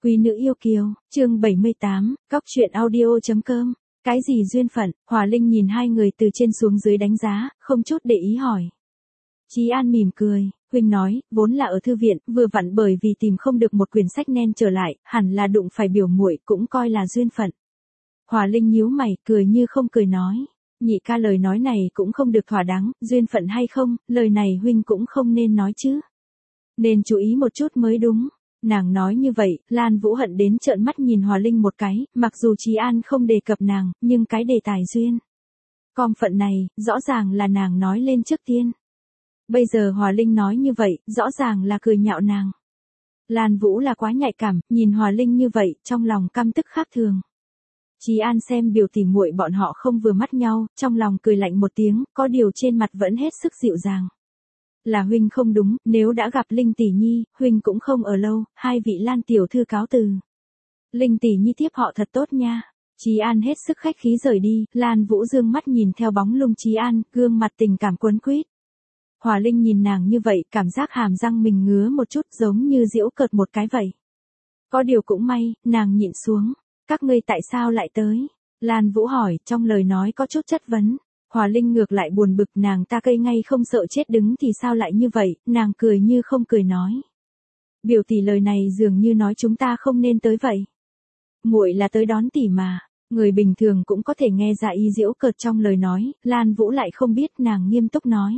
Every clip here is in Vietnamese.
Quý nữ yêu kiều, chương 78, Cóc truyện audio.com. Cái gì duyên phận? Hòa Linh nhìn hai người từ trên xuống dưới đánh giá, không chút để ý hỏi. Chí An mỉm cười, huynh nói, vốn là ở thư viện, vừa vặn bởi vì tìm không được một quyển sách nên trở lại, hẳn là đụng phải biểu muội, cũng coi là duyên phận. Hòa Linh nhíu mày, cười như không cười nói. Nhị ca lời nói này cũng không được thỏa đáng, duyên phận hay không, lời này huynh cũng không nên nói chứ. Nên chú ý một chút mới đúng. Nàng nói như vậy, Lan Vũ hận đến trợn mắt nhìn Hòa Linh một cái, mặc dù Chí An không đề cập nàng, nhưng cái đề tài duyên com phận này, rõ ràng là nàng nói lên trước tiên. Bây giờ Hòa Linh nói như vậy, rõ ràng là cười nhạo nàng. Lan Vũ là quá nhạy cảm, nhìn Hòa Linh như vậy, trong lòng căm tức khác thường. Chí An xem biểu tỉ muội bọn họ không vừa mắt nhau, trong lòng cười lạnh một tiếng, có điều trên mặt vẫn hết sức dịu dàng. Là huynh không đúng, nếu đã gặp Linh tỷ nhi, huynh cũng không ở lâu, hai vị Lan tiểu thư cáo từ. Linh tỷ nhi tiếp họ thật tốt nha. Chí An hết sức khách khí rời đi, Lan Vũ dương mắt nhìn theo bóng lưng Chí An, gương mặt tình cảm quấn quýt. Hòa Linh nhìn nàng như vậy, cảm giác hàm răng mình ngứa một chút giống như giễu cợt một cái vậy. Có điều cũng may, nàng nhịn xuống. Các ngươi tại sao lại tới? Lan Vũ hỏi, trong lời nói có chút chất vấn. Hòa Linh ngược lại buồn bực, nàng ta cây ngay không sợ chết đứng thì sao lại như vậy, nàng cười như không cười nói. Biểu tỷ lời này dường như nói chúng ta không nên tới vậy. Muội là tới đón tỷ mà, người bình thường cũng có thể nghe ra ý giễu cợt trong lời nói, Lan Vũ lại không biết, nàng nghiêm túc nói.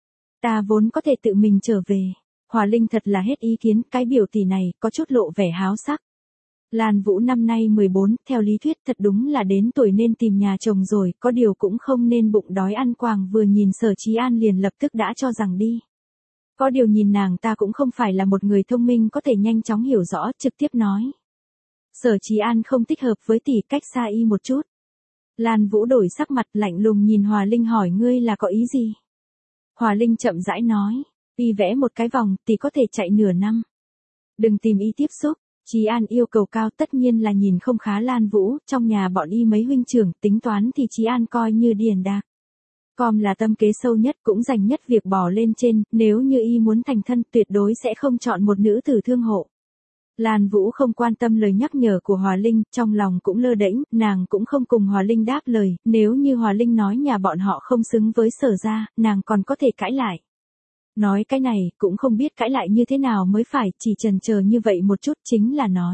Ta vốn có thể tự mình trở về. Hòa Linh thật là hết ý kiến, cái biểu tỷ này có chút lộ vẻ háo sắc. Lan Vũ năm nay 14, theo lý thuyết thật đúng là đến tuổi nên tìm nhà chồng rồi, có điều cũng không nên bụng đói ăn quàng, vừa nhìn Sở Chí An liền lập tức đã cho rằng đi. Có điều nhìn nàng ta cũng không phải là một người thông minh có thể nhanh chóng hiểu rõ, trực tiếp nói. Sở Chí An không thích hợp với tỷ, cách xa y một chút. Lan Vũ đổi sắc mặt lạnh lùng nhìn Hòa Linh hỏi, ngươi là có ý gì? Hòa Linh chậm rãi nói, y vẽ một cái vòng, tỷ có thể chạy nửa năm. Đừng tìm y tiếp xúc. Chí An yêu cầu cao, tất nhiên là nhìn không khá Lan Vũ, trong nhà bọn y mấy huynh trưởng, tính toán thì Chí An coi như điền đạc. Com là tâm kế sâu nhất, cũng dành nhất việc bò lên trên, nếu như y muốn thành thân tuyệt đối sẽ không chọn một nữ tử thương hộ. Lan Vũ không quan tâm lời nhắc nhở của Hòa Linh, trong lòng cũng lơ đễnh, nàng cũng không cùng Hòa Linh đáp lời, nếu như Hòa Linh nói nhà bọn họ không xứng với Sở gia, nàng còn có thể cãi lại. Nói cái này, cũng không biết cãi lại như thế nào mới phải, chỉ chần chờ như vậy một chút chính là nói.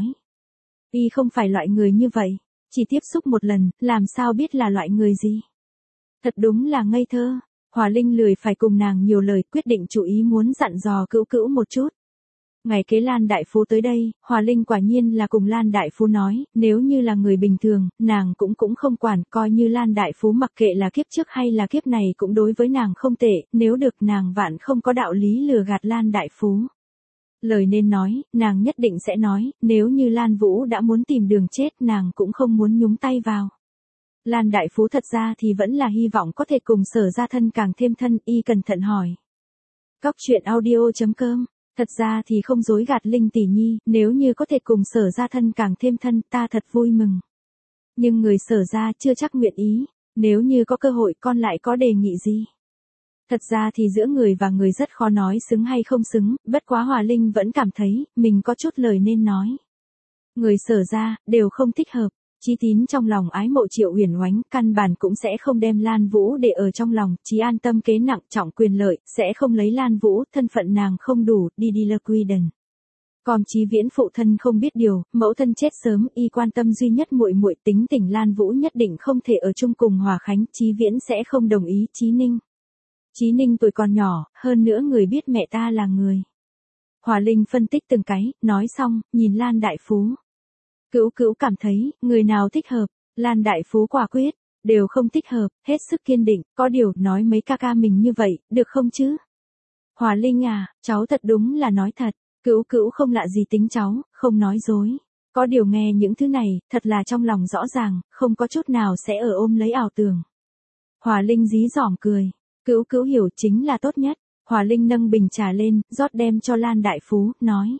Y không phải loại người như vậy, chỉ tiếp xúc một lần, làm sao biết là loại người gì. Thật đúng là ngây thơ. Hòa Linh lười phải cùng nàng nhiều lời, quyết định chủ ý muốn dặn dò Cữu Cữu một chút. Ngày kế Lan Đại Phú tới đây, Hòa Linh quả nhiên là cùng Lan Đại Phú nói, nếu như là người bình thường, nàng cũng không quản, coi như Lan Đại Phú mặc kệ là kiếp trước hay là kiếp này cũng đối với nàng không tệ, nếu được nàng vạn không có đạo lý lừa gạt Lan Đại Phú. Lời nên nói, nàng nhất định sẽ nói, nếu như Lan Vũ đã muốn tìm đường chết nàng cũng không muốn nhúng tay vào. Lan Đại Phú thật ra thì vẫn là hy vọng có thể cùng Sở gia thân càng thêm thân, y cẩn thận hỏi. Cóc truyện audio.com. Thật ra thì không dối gạt Linh tỷ nhi, nếu như có thể cùng Sở gia thân càng thêm thân, ta thật vui mừng. Nhưng người Sở gia chưa chắc nguyện ý, nếu như có cơ hội con lại có đề nghị gì? Thật ra thì giữa người và người rất khó nói xứng hay không xứng, bất quá Hòa Linh vẫn cảm thấy, mình có chút lời nên nói. Người Sở gia, đều không thích hợp. Chí Tín trong lòng ái mộ Triệu Uyển Oánh, căn bản cũng sẽ không đem Lan Vũ để ở trong lòng, Chí An tâm kế nặng trọng quyền lợi, sẽ không lấy Lan Vũ, thân phận nàng không đủ, đi lơ quy đần. Còn Chí Viễn phụ thân không biết điều, mẫu thân chết sớm, y quan tâm duy nhất muội muội, tính tình Lan Vũ nhất định không thể ở chung cùng Hòa Khánh, Chí Viễn sẽ không đồng ý. Chí Ninh. Chí Ninh tuổi còn nhỏ, hơn nữa người biết mẹ ta là người. Hòa Linh phân tích từng cái, nói xong, nhìn Lan Đại Phú. Cữu Cữu cảm thấy, người nào thích hợp, Lan Đại Phú quả quyết, đều không thích hợp, hết sức kiên định, có điều, nói mấy ca ca mình như vậy, được không chứ? Hòa Linh à, cháu thật đúng là nói thật, Cữu Cữu không lạ gì tính cháu, không nói dối. Có điều nghe những thứ này, thật là trong lòng rõ ràng, không có chút nào sẽ ở ôm lấy ảo tưởng. Hòa Linh dí dỏm cười, Cữu Cữu hiểu chính là tốt nhất. Hòa Linh nâng bình trà lên, rót đem cho Lan Đại Phú, nói.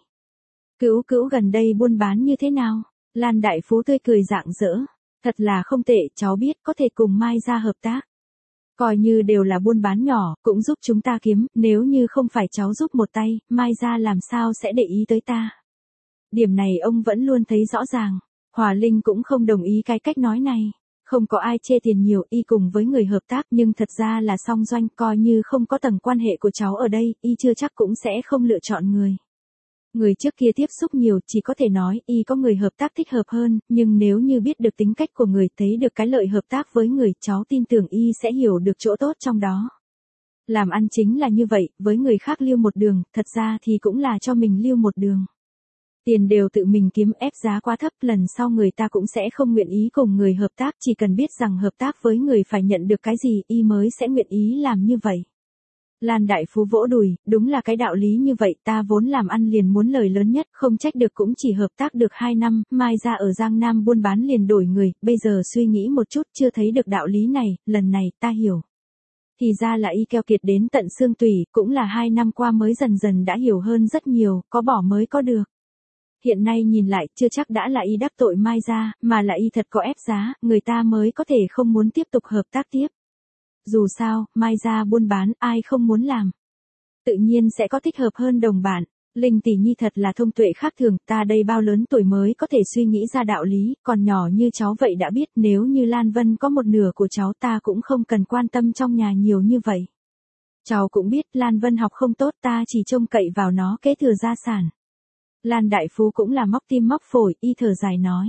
Cữu Cữu gần đây buôn bán như thế nào? Lan Đại Phú tươi cười rạng rỡ. Thật là không tệ, cháu biết có thể cùng Mai gia hợp tác. Coi như đều là buôn bán nhỏ, cũng giúp chúng ta kiếm, nếu như không phải cháu giúp một tay, Mai gia làm sao sẽ để ý tới ta. Điểm này ông vẫn luôn thấy rõ ràng. Hòa Linh cũng không đồng ý cái cách nói này. Không có ai chê tiền nhiều y cùng với người hợp tác nhưng thật ra là song doanh, coi như không có tầng quan hệ của cháu ở đây, y chưa chắc cũng sẽ không lựa chọn người. Người trước kia tiếp xúc nhiều chỉ có thể nói y có người hợp tác thích hợp hơn, nhưng nếu như biết được tính cách của người, thấy được cái lợi hợp tác với người, cháu tin tưởng y sẽ hiểu được chỗ tốt trong đó. Làm ăn chính là như vậy, với người khác lưu một đường, thật ra thì cũng là cho mình lưu một đường. Tiền đều tự mình kiếm, ép giá quá thấp, lần sau người ta cũng sẽ không nguyện ý cùng người hợp tác, chỉ cần biết rằng hợp tác với người phải nhận được cái gì, y mới sẽ nguyện ý làm như vậy. Lan Đại Phú vỗ đùi, đúng là cái đạo lý như vậy, ta vốn làm ăn liền muốn lời lớn nhất, không trách được cũng chỉ hợp tác được 2 năm, mai ra ở Giang Nam buôn bán liền đổi người, bây giờ suy nghĩ một chút chưa thấy được đạo lý này, lần này ta hiểu. Thì ra là y keo kiệt đến tận xương tủy, cũng là 2 năm qua mới dần dần đã hiểu hơn rất nhiều, có bỏ mới có được. Hiện nay nhìn lại, chưa chắc đã là y đắc tội Mai ra, mà là y thật có ép giá, người ta mới có thể không muốn tiếp tục hợp tác tiếp. Dù sao, Mai ra buôn bán, ai không muốn làm. Tự nhiên sẽ có thích hợp hơn đồng bạn. Linh tỷ nhi thật là thông tuệ khác thường, ta đây bao lớn tuổi mới có thể suy nghĩ ra đạo lý, còn nhỏ như cháu vậy đã biết, nếu như Lan Vân có một nửa của cháu ta cũng không cần quan tâm trong nhà nhiều như vậy. Cháu cũng biết Lan Vân học không tốt, ta chỉ trông cậy vào nó kế thừa gia sản. Lan Đại Phú cũng là móc tim móc phổi, y thở dài nói.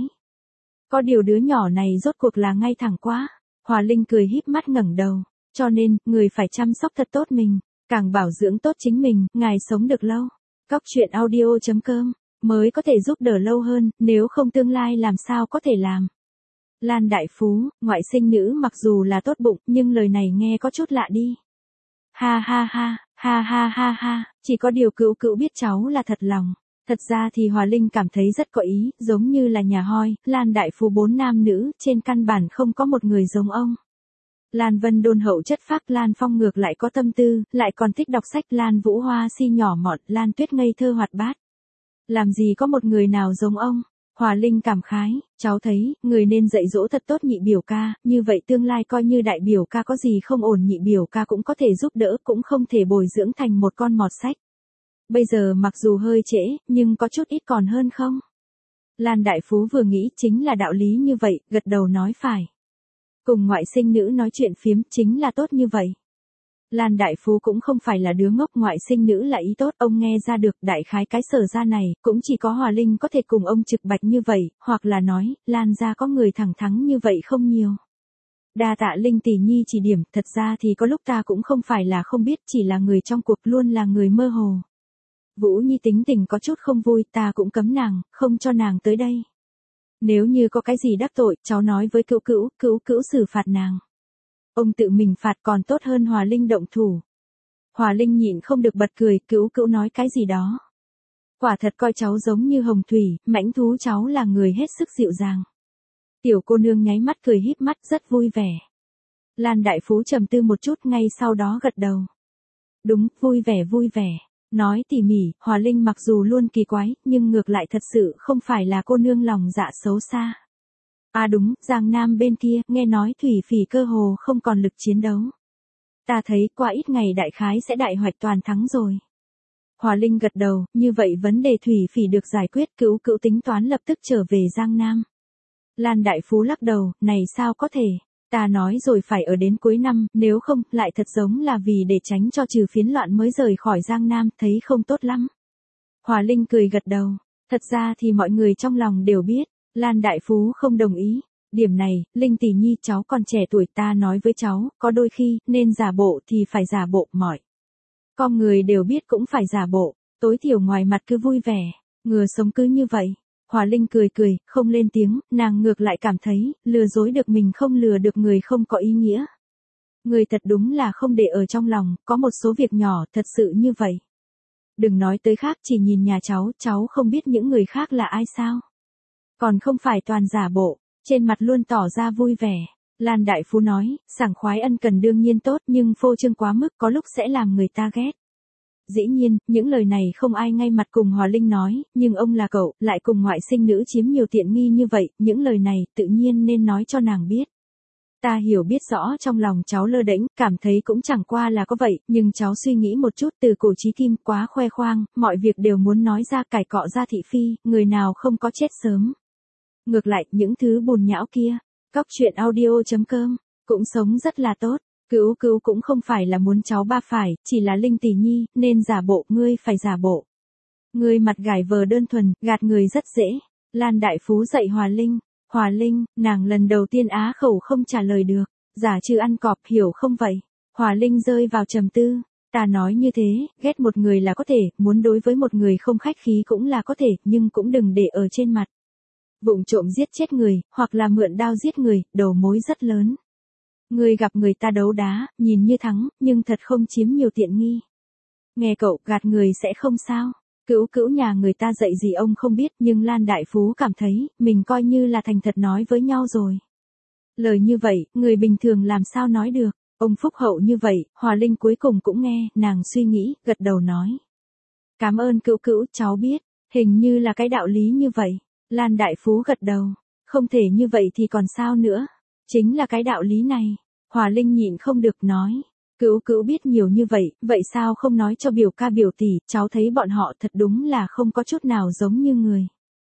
Có điều đứa nhỏ này rốt cuộc là ngay thẳng quá. Hòa Linh cười híp mắt ngẩng đầu. Cho nên, người phải chăm sóc thật tốt mình, càng bảo dưỡng tốt chính mình, ngài sống được lâu. Cóc truyện audio.com mới có thể giúp đỡ lâu hơn, nếu không tương lai làm sao có thể làm. Lan Đại Phú, ngoại sinh nữ mặc dù là tốt bụng, nhưng lời này nghe có chút lạ đi. Ha ha ha, ha ha ha ha, chỉ có điều cữu cữu biết cháu là thật lòng. Thật ra thì Hòa Linh cảm thấy rất có ý, giống như là nhà hoi, Lan Đại Phú 4 nam nữ, trên căn bản không có một người giống ông. Lan Vân đôn hậu chất phác, Lan Phong ngược lại có tâm tư, lại còn thích đọc sách, Lan Vũ Hoa si nhỏ mọn, Lan Tuyết ngây thơ hoạt bát. Làm gì có một người nào giống ông? Hòa Linh cảm khái, cháu thấy, người nên dạy dỗ thật tốt nhị biểu ca, như vậy tương lai coi như đại biểu ca có gì không ổn nhị biểu ca cũng có thể giúp đỡ, cũng không thể bồi dưỡng thành một con mọt sách. Bây giờ mặc dù hơi trễ, nhưng có chút ít còn hơn không? Lan Đại Phú vừa nghĩ chính là đạo lý như vậy, gật đầu nói phải. Cùng ngoại sinh nữ nói chuyện phiếm chính là tốt như vậy. Lan Đại Phú cũng không phải là đứa ngốc, ngoại sinh nữ là ý tốt, ông nghe ra được, đại khái cái sở ra này, cũng chỉ có Hòa Linh có thể cùng ông trực bạch như vậy, hoặc là nói, Lan ra có người thẳng thắn như vậy không nhiều. Đa tạ Linh tỷ nhi chỉ điểm, thật ra thì có lúc ta cũng không phải là không biết, chỉ là người trong cuộc luôn là người mơ hồ. Vũ Nhi tính tình có chút không vui, ta cũng cấm nàng, không cho nàng tới đây. Nếu như có cái gì đắc tội, cháu nói với cữu cữu xử phạt nàng. Ông tự mình phạt còn tốt hơn Hòa Linh động thủ. Hòa Linh nhịn không được bật cười, cữu cữu nói cái gì đó. Quả thật coi cháu giống như hồng thủy, mãnh thú, cháu là người hết sức dịu dàng. Tiểu cô nương nháy mắt cười híp mắt rất vui vẻ. Lan Đại Phú trầm tư một chút, ngay sau đó gật đầu. Đúng, vui vẻ. Nói tỉ mỉ, Hòa Linh mặc dù luôn kỳ quái, nhưng ngược lại thật sự không phải là cô nương lòng dạ xấu xa. À đúng, Giang Nam bên kia, nghe nói Thủy Phỉ cơ hồ không còn lực chiến đấu. Ta thấy qua ít ngày đại khái sẽ đại hoạch toàn thắng rồi. Hòa Linh gật đầu, như vậy vấn đề Thủy Phỉ được giải quyết, cữu tính toán lập tức trở về Giang Nam. Lan Đại Phú lắc đầu, này sao có thể. Ta nói rồi phải ở đến cuối năm, nếu không, lại thật giống là vì để tránh cho trừ phiến loạn mới rời khỏi Giang Nam, thấy không tốt lắm. Hòa Linh cười gật đầu, thật ra thì mọi người trong lòng đều biết, Lan Đại Phú không đồng ý. Điểm này, Linh tỷ nhi cháu còn trẻ tuổi, ta nói với cháu, có đôi khi, nên giả bộ thì phải giả bộ, mọi. Con người đều biết cũng phải giả bộ, tối thiểu ngoài mặt cứ vui vẻ, ngừa sống cứ như vậy. Hòa Linh cười, không lên tiếng, nàng ngược lại cảm thấy, lừa dối được mình không lừa được người không có ý nghĩa. Người thật đúng là không để ở trong lòng, có một số việc nhỏ, thật sự như vậy. Đừng nói tới khác, chỉ nhìn nhà cháu không biết những người khác là ai sao. Còn không phải toàn giả bộ, trên mặt luôn tỏ ra vui vẻ. Lan Đại Phú nói, sảng khoái ân cần đương nhiên tốt, nhưng phô trương quá mức có lúc sẽ làm người ta ghét. Dĩ nhiên, những lời này không ai ngay mặt cùng Hòa Linh nói, nhưng ông là cậu, lại cùng ngoại sinh nữ chiếm nhiều tiện nghi như vậy, những lời này tự nhiên nên nói cho nàng biết. Ta hiểu biết rõ trong lòng cháu lơ đễnh, cảm thấy cũng chẳng qua là có vậy, nhưng cháu suy nghĩ một chút, từ cổ chí kim quá khoe khoang, mọi việc đều muốn nói ra cải cọ ra thị phi, người nào không có chết sớm. Ngược lại, những thứ bùn nhão kia, cóc truyện audio.com, cũng sống rất là tốt. Cữu Cữu cũng không phải là muốn cháu ba phải, chỉ là Linh tỷ nhi, nên giả bộ, ngươi phải giả bộ. Ngươi mặt gải vờ đơn thuần, gạt người rất dễ. Lan Đại Phú dạy Hòa Linh, nàng lần đầu tiên á khẩu không trả lời được, giả trừ ăn cọp, hiểu không vậy? Hòa Linh rơi vào trầm tư, ta nói như thế, ghét một người là có thể, muốn đối với một người không khách khí cũng là có thể, nhưng cũng đừng để ở trên mặt. Vụng trộm giết chết người, hoặc là mượn đao giết người, đầu mối rất lớn. Ngươi gặp người ta đấu đá, nhìn như thắng, nhưng thật không chiếm nhiều tiện nghi. Nghe cậu, gạt người sẽ không sao. Cữu Cữu nhà người ta dạy gì ông không biết, nhưng Lan Đại Phú cảm thấy, mình coi như là thành thật nói với nhau rồi. Lời như vậy, người bình thường làm sao nói được, ông phúc hậu như vậy, Hòa Linh cuối cùng cũng nghe, nàng suy nghĩ, gật đầu nói. Cảm ơn Cữu Cữu, cháu biết, hình như là cái đạo lý như vậy. Lan Đại Phú gật đầu, không thể như vậy thì còn sao nữa, chính là cái đạo lý này. Hòa Linh nhịn không được nói. Cữu Cữu biết nhiều như vậy sao không nói cho biểu ca biểu tỷ, cháu thấy bọn họ thật đúng là không có chút nào giống như người.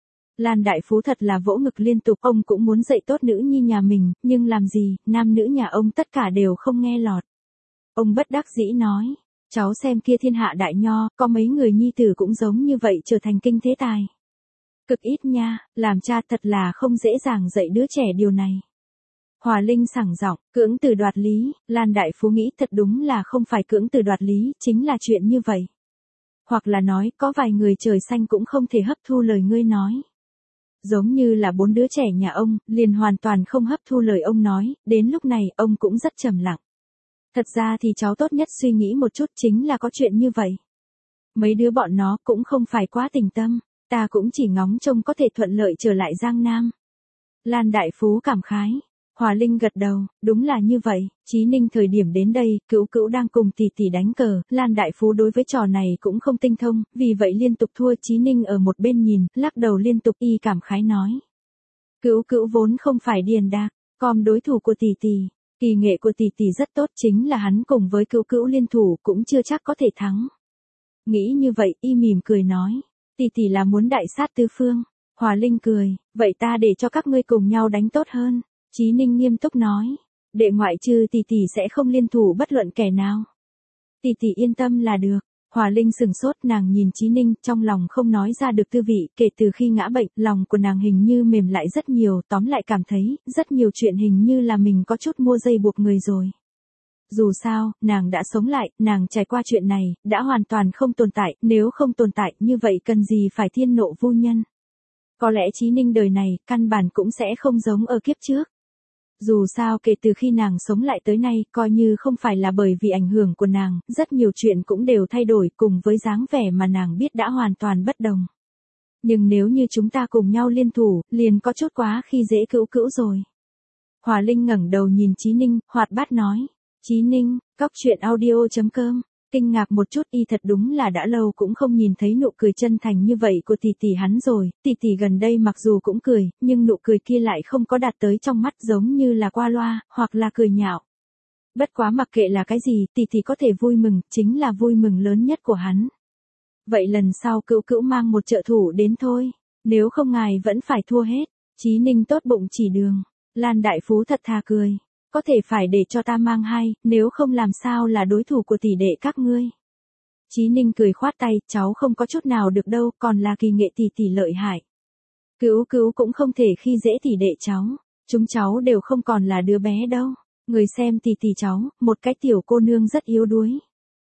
Lan Đại Phú thật là vỗ ngực liên tục, ông cũng muốn dạy tốt nữ nhi nhà mình, nhưng làm gì, nam nữ nhà ông tất cả đều không nghe lọt. Ông bất đắc dĩ nói, cháu xem kia thiên hạ đại nho, có mấy người nhi tử cũng giống như vậy trở thành kinh thế tài. Cực ít nha, làm cha thật là không dễ dàng dạy đứa trẻ điều này. Hòa Linh sảng giọng, cưỡng từ đoạt lý, Lan Đại Phú nghĩ thật đúng là không phải cưỡng từ đoạt lý, chính là chuyện như vậy. Hoặc là nói, có vài người trời xanh cũng không thể hấp thu lời ngươi nói. Giống như là 4 đứa trẻ nhà ông, liền hoàn toàn không hấp thu lời ông nói, đến lúc này, ông cũng rất trầm lặng. Thật ra thì cháu tốt nhất suy nghĩ một chút chính là có chuyện như vậy. Mấy đứa bọn nó cũng không phải quá tình tâm, ta cũng chỉ ngóng trông có thể thuận lợi trở lại Giang Nam. Lan Đại Phú cảm khái. Hòa Linh gật đầu, đúng là như vậy, Chí Ninh thời điểm đến đây, Cữu Cữu đang cùng tỷ tỷ đánh cờ, Lan Đại Phú đối với trò này cũng không tinh thông, vì vậy liên tục thua. Chí Ninh ở một bên nhìn, lắc đầu liên tục y cảm khái nói. Cữu Cữu vốn không phải điền đạc, còn đối thủ của tỷ tỷ, kỳ nghệ của tỷ tỷ rất tốt, chính là hắn cùng với Cữu Cữu liên thủ cũng chưa chắc có thể thắng. Nghĩ như vậy, y mỉm cười nói, tỷ tỷ là muốn đại sát tứ phương. Hòa Linh cười, vậy ta để cho các ngươi cùng nhau đánh tốt hơn. Chí Ninh nghiêm túc nói, đệ ngoại trừ tỷ tỷ sẽ không liên thủ bất luận kẻ nào. Tỷ tỷ yên tâm là được. Hòa Linh sừng sốt, nàng nhìn Chí Ninh, trong lòng không nói ra được tư vị, kể từ khi ngã bệnh, lòng của nàng hình như mềm lại rất nhiều, tóm lại cảm thấy, rất nhiều chuyện hình như là mình có chút mua dây buộc người rồi. Dù sao, nàng đã sống lại, nàng trải qua chuyện này, đã hoàn toàn không tồn tại, nếu không tồn tại như vậy cần gì phải thiên nộ vu nhân. Có lẽ Chí Ninh đời này, căn bản cũng sẽ không giống ở kiếp trước. Dù sao kể từ khi nàng sống lại tới nay, coi như không phải là bởi vì ảnh hưởng của nàng, rất nhiều chuyện cũng đều thay đổi cùng với dáng vẻ mà nàng biết đã hoàn toàn bất đồng. Nhưng nếu như chúng ta cùng nhau liên thủ, liền có chút quá khi dễ Cữu Cữu rồi. Hòa Linh ngẩng đầu nhìn Chí Ninh, hoạt bát nói. Chí Ninh, cóc truyện audio.com. Kinh ngạc một chút, y thật đúng là đã lâu cũng không nhìn thấy nụ cười chân thành như vậy của tỷ tỷ hắn rồi, tỷ tỷ gần đây mặc dù cũng cười, nhưng nụ cười kia lại không có đạt tới trong mắt, giống như là qua loa, hoặc là cười nhạo. Bất quá mặc kệ là cái gì, tỷ tỷ có thể vui mừng, chính là vui mừng lớn nhất của hắn. Vậy lần sau Cữu Cữu mang một trợ thủ đến thôi, nếu không ngài vẫn phải thua hết. Chí Ninh tốt bụng chỉ đường. Lan Đại Phú thật thà cười. Có thể phải để cho ta mang hai, nếu không làm sao là đối thủ của tỷ đệ các ngươi. Chí Ninh cười khoát tay, cháu không có chút nào được đâu, còn là kỳ nghệ tỷ tỷ lợi hại. Cữu Cữu cũng không thể khi dễ tỷ đệ cháu, chúng cháu đều không còn là đứa bé đâu. Người xem tỷ tỷ cháu, một cái tiểu cô nương rất yếu đuối.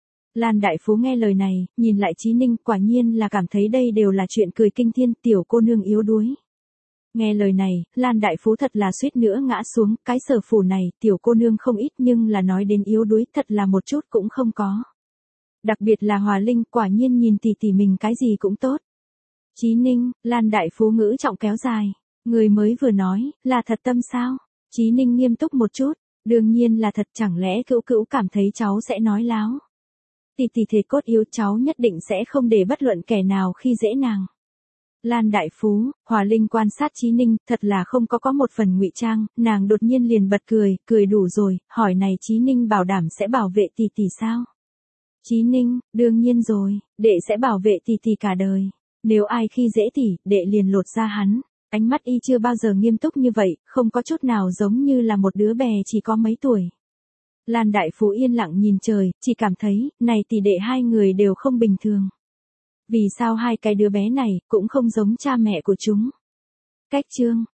Lan Đại Phú nghe lời này, nhìn lại Chí Ninh, quả nhiên là cảm thấy đây đều là chuyện cười kinh thiên, tiểu cô nương yếu đuối. Nghe lời này, Lan Đại Phú thật là suýt nữa ngã xuống, cái sở phủ này, tiểu cô nương không ít nhưng là nói đến yếu đuối thật là một chút cũng không có. Đặc biệt là Hòa Linh, quả nhiên nhìn tỷ tỷ mình cái gì cũng tốt. Chí Ninh, Lan Đại Phú ngữ trọng kéo dài, người mới vừa nói, là thật tâm sao? Chí Ninh nghiêm túc một chút, đương nhiên là thật, chẳng lẽ Cữu Cữu cảm thấy cháu sẽ nói láo. Tỷ tỷ thể cốt yếu, cháu nhất định sẽ không để bất luận kẻ nào khi dễ nàng. Lan Đại Phú, Hòa Linh quan sát Chí Ninh, thật là không có một phần ngụy trang, nàng đột nhiên liền bật cười, cười đủ rồi, hỏi này Chí Ninh bảo đảm sẽ bảo vệ tỷ tỷ sao? Chí Ninh, đương nhiên rồi, đệ sẽ bảo vệ tỷ tỷ cả đời. Nếu ai khi dễ tỷ, đệ liền lột ra hắn. Ánh mắt y chưa bao giờ nghiêm túc như vậy, không có chút nào giống như là một đứa bé chỉ có mấy tuổi. Lan Đại Phú yên lặng nhìn trời, chỉ cảm thấy, này tỷ đệ hai người đều không bình thường. Vì sao hai cái đứa bé này, cũng không giống cha mẹ của chúng? Cách chương